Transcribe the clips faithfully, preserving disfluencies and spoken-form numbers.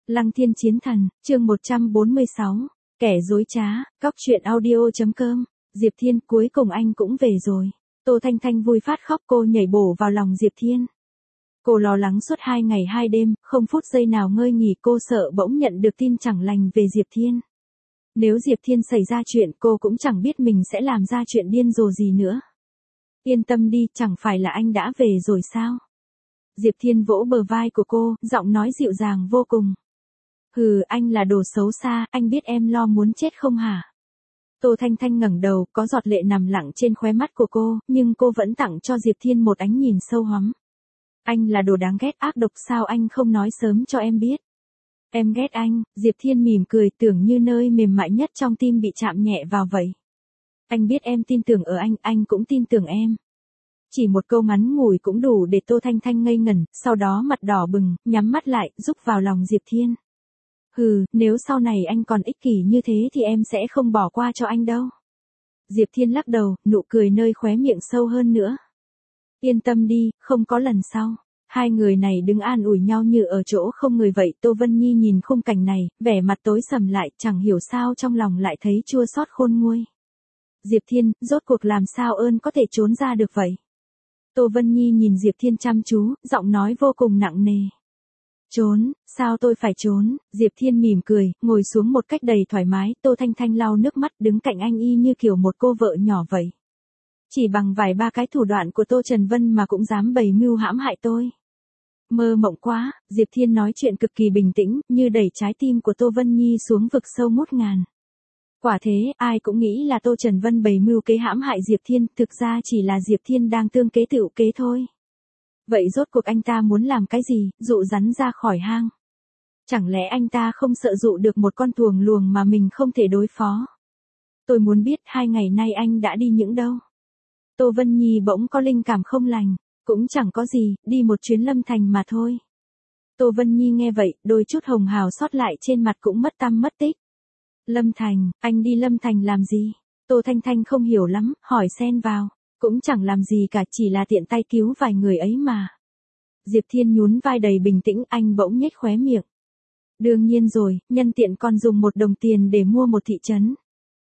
Lăng Thiên Chiến Thần, chương một trăm bốn mươi sáu, kẻ dối trá, cóc truyện audio.com, Diệp Thiên, cuối cùng anh cũng về rồi. Tô Thanh Thanh vui phát khóc, cô nhảy bổ vào lòng Diệp Thiên. Cô lo lắng suốt hai ngày hai đêm, không phút giây nào ngơi nghỉ, cô sợ bỗng nhận được tin chẳng lành về Diệp Thiên. Nếu Diệp Thiên xảy ra chuyện, cô cũng chẳng biết mình sẽ làm ra chuyện điên rồ gì nữa. Yên tâm đi, chẳng phải là anh đã về rồi sao? Diệp Thiên vỗ bờ vai của cô, giọng nói dịu dàng vô cùng. Hừ, anh là đồ xấu xa, anh biết em lo muốn chết không hả? Tô Thanh Thanh ngẩng đầu, có giọt lệ nằm lặng trên khóe mắt của cô, nhưng cô vẫn tặng cho Diệp Thiên một ánh nhìn sâu hoắm. Anh là đồ đáng ghét, ác độc, sao anh không nói sớm cho em biết? Em ghét anh. Diệp Thiên mỉm cười, tưởng như nơi mềm mại nhất trong tim bị chạm nhẹ vào vậy. Anh biết em tin tưởng ở anh, anh cũng tin tưởng em. Chỉ một câu ngắn ngủi cũng đủ để Tô Thanh Thanh ngây ngẩn, sau đó mặt đỏ bừng, nhắm mắt lại, rúc vào lòng Diệp Thiên. Hừ, nếu sau này anh còn ích kỷ như thế thì em sẽ không bỏ qua cho anh đâu. Diệp Thiên lắc đầu, nụ cười nơi khóe miệng sâu hơn nữa. Yên tâm đi, không có lần sau. Hai người này đứng an ủi nhau như ở chỗ không người vậy. Tô Vân Nhi nhìn khung cảnh này, vẻ mặt tối sầm lại, chẳng hiểu sao trong lòng lại thấy chua xót khôn nguôi. Diệp Thiên, rốt cuộc làm sao ơn có thể trốn ra được vậy? Tô Vân Nhi nhìn Diệp Thiên chăm chú, giọng nói vô cùng nặng nề. Trốn, sao tôi phải trốn? Diệp Thiên mỉm cười, ngồi xuống một cách đầy thoải mái. Tô Thanh Thanh lau nước mắt, đứng cạnh anh y như kiểu một cô vợ nhỏ vậy. Chỉ bằng vài ba cái thủ đoạn của Tô Trần Vân mà cũng dám bày mưu hãm hại tôi. Mơ mộng quá. Diệp Thiên nói chuyện cực kỳ bình tĩnh, như đẩy trái tim của Tô Vân Nhi xuống vực sâu ngút ngàn. Quả thế, ai cũng nghĩ là Tô Trần Vân bày mưu kế hãm hại Diệp Thiên, thực ra chỉ là Diệp Thiên đang tương kế tựu kế thôi. Vậy rốt cuộc anh ta muốn làm cái gì, dụ rắn ra khỏi hang? Chẳng lẽ anh ta không sợ dụ được một con thuồng luồng mà mình không thể đối phó? Tôi muốn biết hai ngày nay anh đã đi những đâu? Tô Vân Nhi bỗng có linh cảm không lành, cũng chẳng có gì, đi một chuyến Lâm Thành mà thôi. Tô Vân Nhi nghe vậy, đôi chút hồng hào sót lại trên mặt cũng mất tăm mất tích. Lâm Thành, anh đi Lâm Thành làm gì? Tô Thanh Thanh không hiểu lắm, hỏi xen vào. Cũng chẳng làm gì cả, chỉ là tiện tay cứu vài người ấy mà. Diệp Thiên nhún vai đầy bình tĩnh, anh bỗng nhếch khóe miệng. Đương nhiên rồi, nhân tiện còn dùng một đồng tiền để mua một thị trấn.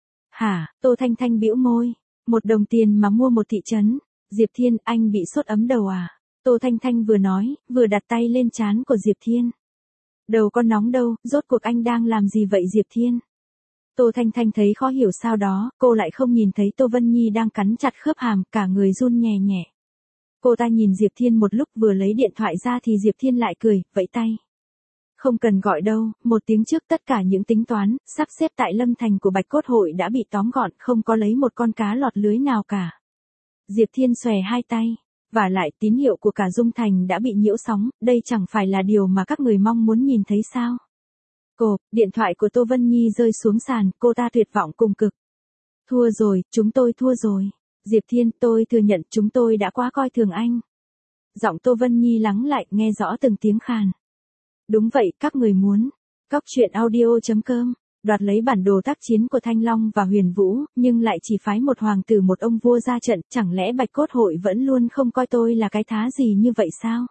Hả? Tô Thanh Thanh bĩu môi. Một đồng tiền mà mua một thị trấn? Diệp Thiên, anh bị sốt ấm đầu à? Tô Thanh Thanh vừa nói, vừa đặt tay lên trán của Diệp Thiên. Đầu con nóng đâu, rốt cuộc anh đang làm gì vậy Diệp Thiên? Tô Thanh Thanh thấy khó hiểu sao đó, cô lại không nhìn thấy Tô Vân Nhi đang cắn chặt khớp hàm, cả người run nhẹ nhẹ. Cô ta nhìn Diệp Thiên một lúc, vừa lấy điện thoại ra thì Diệp Thiên lại cười, vẫy tay. Không cần gọi đâu, một tiếng trước tất cả những tính toán, sắp xếp tại Lâm Thành của Bạch Cốt Hội đã bị tóm gọn, không có lấy một con cá lọt lưới nào cả. Diệp Thiên xòe hai tay, và lại tín hiệu của cả Dung Thành đã bị nhiễu sóng, đây chẳng phải là điều mà các người mong muốn nhìn thấy sao? Cô, điện thoại của Tô Vân Nhi rơi xuống sàn, cô ta tuyệt vọng cùng cực. Thua rồi, chúng tôi thua rồi. Diệp Thiên, tôi thừa nhận chúng tôi đã quá coi thường anh. Giọng Tô Vân Nhi lắng lại, nghe rõ từng tiếng khàn. Đúng vậy, các người muốn. Cóc truyện audio.com, đoạt lấy bản đồ tác chiến của Thanh Long và Huyền Vũ, nhưng lại chỉ phái một hoàng tử một ông vua ra trận, chẳng lẽ Bạch Cốt Hội vẫn luôn không coi tôi là cái thá gì như vậy sao?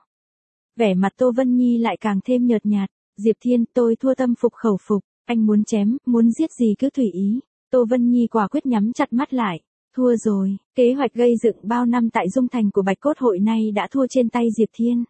Vẻ mặt Tô Vân Nhi lại càng thêm nhợt nhạt. Diệp Thiên, tôi thua tâm phục khẩu phục, anh muốn chém, muốn giết gì cứ tùy ý. Tô Vân Nhi quả quyết nhắm chặt mắt lại. Thua rồi, kế hoạch gây dựng bao năm tại Dung Thành của Bạch Cốt Hội nay đã thua trên tay Diệp Thiên.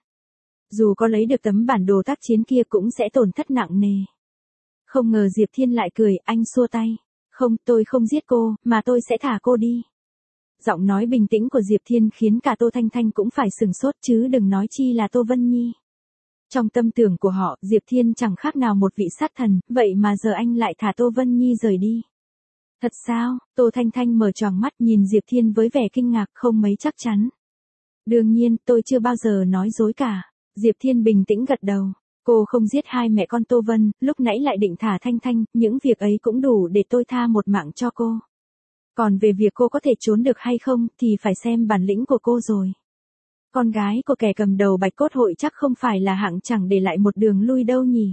Dù có lấy được tấm bản đồ tác chiến kia cũng sẽ tổn thất nặng nề. Không ngờ Diệp Thiên lại cười, anh xua tay. Không, tôi không giết cô, mà tôi sẽ thả cô đi. Giọng nói bình tĩnh của Diệp Thiên khiến cả Tô Thanh Thanh cũng phải sừng sốt, chứ đừng nói chi là Tô Vân Nhi. Trong tâm tưởng của họ, Diệp Thiên chẳng khác nào một vị sát thần, vậy mà giờ anh lại thả Tô Vân Nhi rời đi. Thật sao? Tô Thanh Thanh mở tròn mắt nhìn Diệp Thiên với vẻ kinh ngạc, không mấy chắc chắn. Đương nhiên, tôi chưa bao giờ nói dối cả. Diệp Thiên bình tĩnh gật đầu. Cô không giết hai mẹ con Tô Vân, lúc nãy lại định thả Thanh Thanh, những việc ấy cũng đủ để tôi tha một mạng cho cô. Còn về việc cô có thể trốn được hay không, thì phải xem bản lĩnh của cô rồi. Con gái của kẻ cầm đầu Bạch Cốt Hội chắc không phải là hạng chẳng để lại một đường lui đâu nhỉ?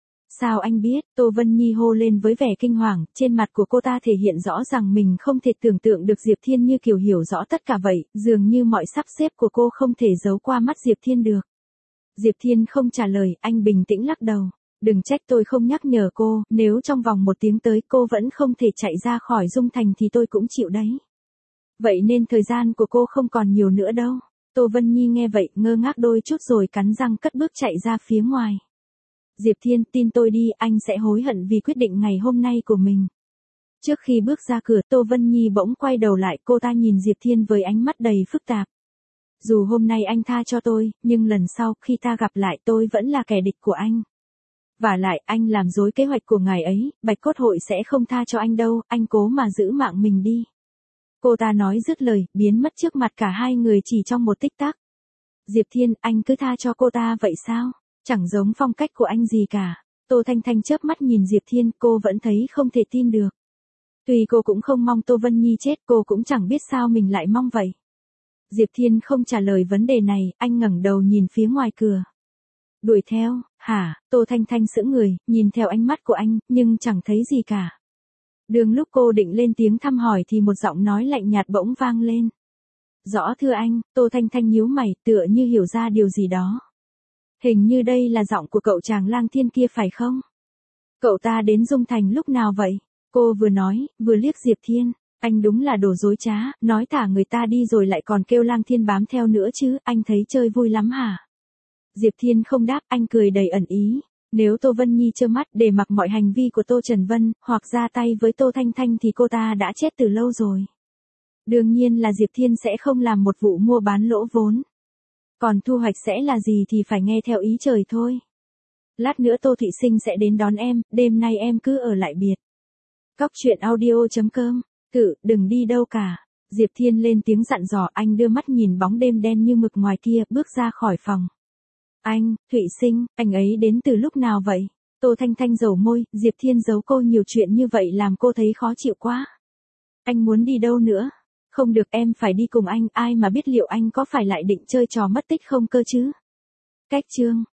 Sao anh biết? Tô Vân Nhi hô lên với vẻ kinh hoàng, trên mặt của cô ta thể hiện rõ rằng mình không thể tưởng tượng được Diệp Thiên như kiểu hiểu rõ tất cả vậy, dường như mọi sắp xếp của cô không thể giấu qua mắt Diệp Thiên được. Diệp Thiên không trả lời, anh bình tĩnh lắc đầu. Đừng trách tôi không nhắc nhở cô, nếu trong vòng một tiếng tới cô vẫn không thể chạy ra khỏi Dung Thành thì tôi cũng chịu đấy. Vậy nên thời gian của cô không còn nhiều nữa đâu. Tô Vân Nhi nghe vậy ngơ ngác đôi chút rồi cắn răng cất bước chạy ra phía ngoài. Diệp Thiên, tin tôi đi, anh sẽ hối hận vì quyết định ngày hôm nay của mình. Trước khi bước ra cửa, Tô Vân Nhi bỗng quay đầu lại, cô ta nhìn Diệp Thiên với ánh mắt đầy phức tạp. Dù hôm nay anh tha cho tôi, nhưng lần sau khi ta gặp lại tôi vẫn là kẻ địch của anh. Vả lại, anh làm rối kế hoạch của ngài ấy, Bạch Cốt Hội sẽ không tha cho anh đâu, anh cố mà giữ mạng mình đi. Cô ta nói dứt lời, biến mất trước mặt cả hai người chỉ trong một tích tắc. Diệp Thiên, anh cứ tha cho cô ta vậy sao? Chẳng giống phong cách của anh gì cả. Tô Thanh Thanh chớp mắt nhìn Diệp Thiên, cô vẫn thấy không thể tin được. Tuy cô cũng không mong Tô Vân Nhi chết, cô cũng chẳng biết sao mình lại mong vậy. Diệp Thiên không trả lời vấn đề này, anh ngẩng đầu nhìn phía ngoài cửa. Đuổi theo, hả? Tô Thanh Thanh sững người, nhìn theo ánh mắt của anh, nhưng chẳng thấy gì cả. Đường lúc cô định lên tiếng thăm hỏi thì một giọng nói lạnh nhạt bỗng vang lên. Rõ thưa anh, Tô Thanh Thanh nhíu mày, tựa như hiểu ra điều gì đó. Hình như đây là giọng của cậu chàng Lang Thiên kia phải không? Cậu ta đến Dung Thành lúc nào vậy? Cô vừa nói, vừa liếc Diệp Thiên. Anh đúng là đồ dối trá, nói thả người ta đi rồi lại còn kêu Lang Thiên bám theo nữa chứ, anh thấy chơi vui lắm hả? Diệp Thiên không đáp, anh cười đầy ẩn ý. Nếu Tô Vân Nhi trơ mắt để mặc mọi hành vi của Tô Trần Vân, hoặc ra tay với Tô Thanh Thanh thì cô ta đã chết từ lâu rồi. Đương nhiên là Diệp Thiên sẽ không làm một vụ mua bán lỗ vốn. Còn thu hoạch sẽ là gì thì phải nghe theo ý trời thôi. Lát nữa Tô Thị Sinh sẽ đến đón em, đêm nay em cứ ở lại biệt. Cóc truyện audio chấm com, tự, đừng đi đâu cả. Diệp Thiên lên tiếng dặn dò, anh đưa mắt nhìn bóng đêm đen như mực ngoài kia, bước ra khỏi phòng. Anh, Thụy Sinh, anh ấy đến từ lúc nào vậy? Tô Thanh Thanh dầu môi, Diệp Thiên giấu cô nhiều chuyện như vậy làm cô thấy khó chịu quá. Anh muốn đi đâu nữa? Không được, em phải đi cùng anh, ai mà biết liệu anh có phải lại định chơi trò mất tích không cơ chứ? Cách chương